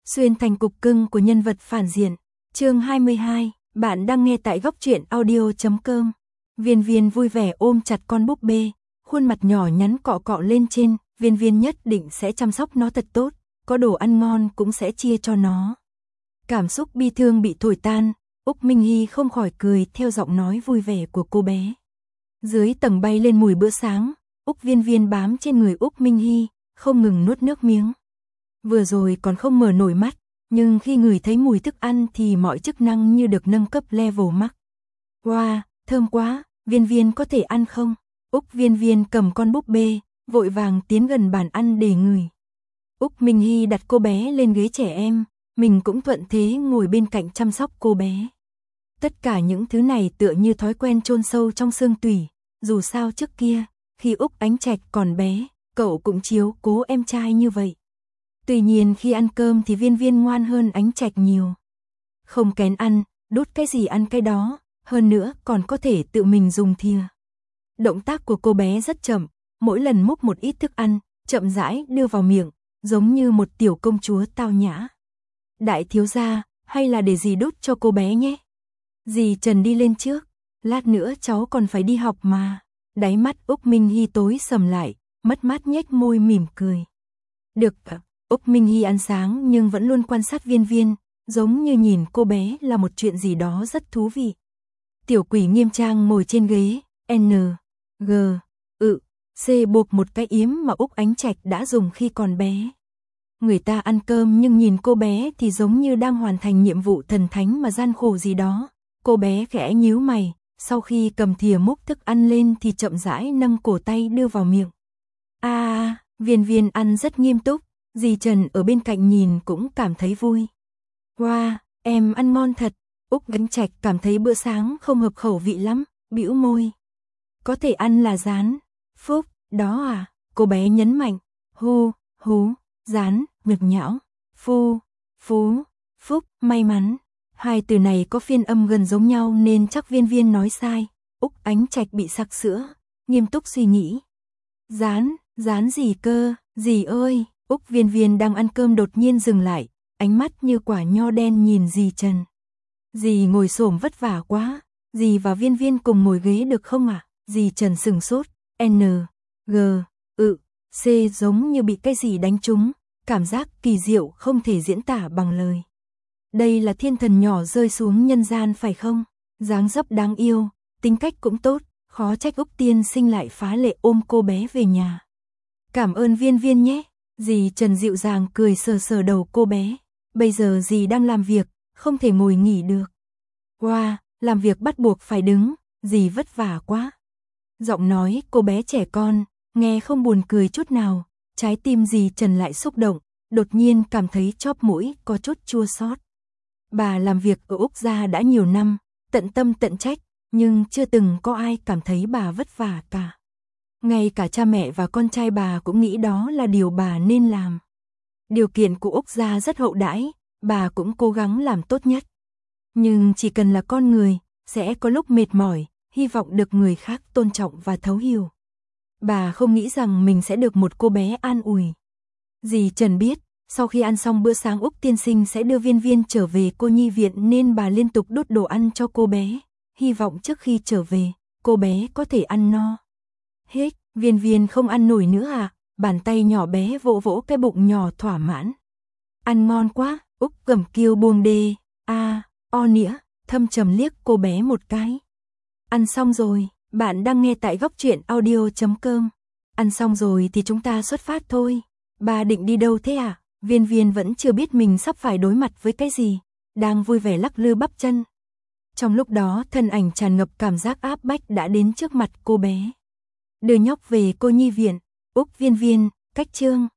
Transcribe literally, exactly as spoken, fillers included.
xuyên thành cục cưng của nhân vật phản diện. Chương hai mươi hai, bạn đang nghe tại góc truyện audio chấm com. Viên Viên vui vẻ ôm chặt con búp bê, khuôn mặt nhỏ nhắn cọ cọ lên trên, Viên Viên nhất định sẽ chăm sóc nó thật tốt, có đồ ăn ngon cũng sẽ chia cho nó. Cảm xúc bi thương bị thổi tan, Úc Minh Hy không khỏi cười theo giọng nói vui vẻ của cô bé. Dưới tầng bay lên mùi bữa sáng, Úc Viên Viên bám trên người Úc Minh Hy, không ngừng nuốt nước miếng. Vừa rồi còn không mở nổi mắt, nhưng khi ngửi thấy mùi thức ăn thì mọi chức năng như được nâng cấp level max. Wow, thơm quá, Viên Viên có thể ăn không? Úc Viên Viên cầm con búp bê, vội vàng tiến gần bàn ăn để ngửi. Úc Minh Hy đặt cô bé lên ghế trẻ em, mình cũng thuận thế ngồi bên cạnh chăm sóc cô bé. Tất cả những thứ này tựa như thói quen chôn sâu trong xương tủy, dù sao trước kia, khi Úc Ánh Trạch còn bé, cậu cũng chiếu cố em trai như vậy. Tuy nhiên khi ăn cơm thì Viên Viên ngoan hơn Ánh Trạch nhiều. Không kén ăn, đút cái gì ăn cái đó, hơn nữa còn có thể tự mình dùng thìa. Động tác của cô bé rất chậm, mỗi lần múc một ít thức ăn, chậm rãi đưa vào miệng, giống như một tiểu công chúa tao nhã. Đại thiếu gia, hay là để dì đút cho cô bé nhé. Dì Trần đi lên trước, lát nữa cháu còn phải đi học mà. Đáy mắt Úc Minh Hy tối sầm lại, mất mát nhếch môi mỉm cười. Được, Úc Minh Hy ăn sáng nhưng vẫn luôn quan sát Viên Viên, giống như nhìn cô bé là một chuyện gì đó rất thú vị. Tiểu quỷ nghiêm trang ngồi trên ghế, N, G, ự, C buộc một cái yếm mà Úc Ánh Trạch đã dùng khi còn bé. Người ta ăn cơm nhưng nhìn cô bé thì giống như đang hoàn thành nhiệm vụ thần thánh mà gian khổ gì đó. Cô bé khẽ nhíu mày, sau khi cầm thìa múc thức ăn lên thì chậm rãi nâng cổ tay đưa vào miệng. A, à, Viên Viên ăn rất nghiêm túc, dì Trần ở bên cạnh nhìn cũng cảm thấy vui. Wow, em ăn ngon thật. Úc Ánh Trạch cảm thấy bữa sáng không hợp khẩu vị lắm, bĩu môi. Có thể ăn là rán. Phúc, đó à, cô bé nhấn mạnh. Hu, hú, rán, mực nhão, phu, phú, phúc, may mắn. Hai từ này có phiên âm gần giống nhau nên chắc Viên Viên nói sai. Úc Ánh Trạch bị sặc sữa, nghiêm túc suy nghĩ. Rán, rán gì cơ, dì ơi. Úc Viên Viên đang ăn cơm đột nhiên dừng lại, ánh mắt như quả nho đen nhìn dì Trần. Dì ngồi xổm vất vả quá, dì và Viên Viên cùng ngồi ghế được không ạ? À? Dì Trần sừng sốt, N, G, ự, C giống như bị cái gì đánh trúng, cảm giác kỳ diệu không thể diễn tả bằng lời. Đây là thiên thần nhỏ rơi xuống nhân gian phải không? Dáng dấp đáng yêu, tính cách cũng tốt, khó trách Úc tiên sinh lại phá lệ ôm cô bé về nhà. Cảm ơn Viên Viên nhé. Dì Trần dịu dàng cười sờ sờ đầu cô bé. Bây giờ dì đang làm việc, không thể ngồi nghỉ được. Wow, làm việc bắt buộc phải đứng, dì vất vả quá. Giọng nói cô bé trẻ con, nghe không buồn cười chút nào, trái tim dì Trần lại xúc động, đột nhiên cảm thấy chóp mũi có chút chua xót. Bà làm việc ở Úc gia đã nhiều năm, tận tâm tận trách, nhưng chưa từng có ai cảm thấy bà vất vả cả. Ngay cả cha mẹ và con trai bà cũng nghĩ đó là điều bà nên làm. Điều kiện của Úc gia rất hậu đãi, bà cũng cố gắng làm tốt nhất. Nhưng chỉ cần là con người, sẽ có lúc mệt mỏi, hy vọng được người khác tôn trọng và thấu hiểu. Bà không nghĩ rằng mình sẽ được một cô bé an ủi. Dì Trần biết, sau khi ăn xong bữa sáng Úc tiên sinh sẽ đưa Viên Viên trở về cô nhi viện nên bà liên tục đút đồ ăn cho cô bé, hy vọng trước khi trở về, cô bé có thể ăn no. Hết, Viên Viên không ăn nổi nữa à? Bàn tay nhỏ bé vỗ vỗ cái bụng nhỏ thỏa mãn. Ăn ngon quá, Úc gầm kêu buông đê, a, à, o nĩa, thâm trầm liếc cô bé một cái. Ăn xong rồi, bạn đang nghe tại góc truyện audio chấm com. Ăn xong rồi thì chúng ta xuất phát thôi. Bà định đi đâu thế à? Viên Viên vẫn chưa biết mình sắp phải đối mặt với cái gì, đang vui vẻ lắc lư bắp chân. Trong lúc đó thân ảnh tràn ngập cảm giác áp bách đã đến trước mặt cô bé. Đưa nhóc về cô nhi viện, Úc Viên Viên, cách chương.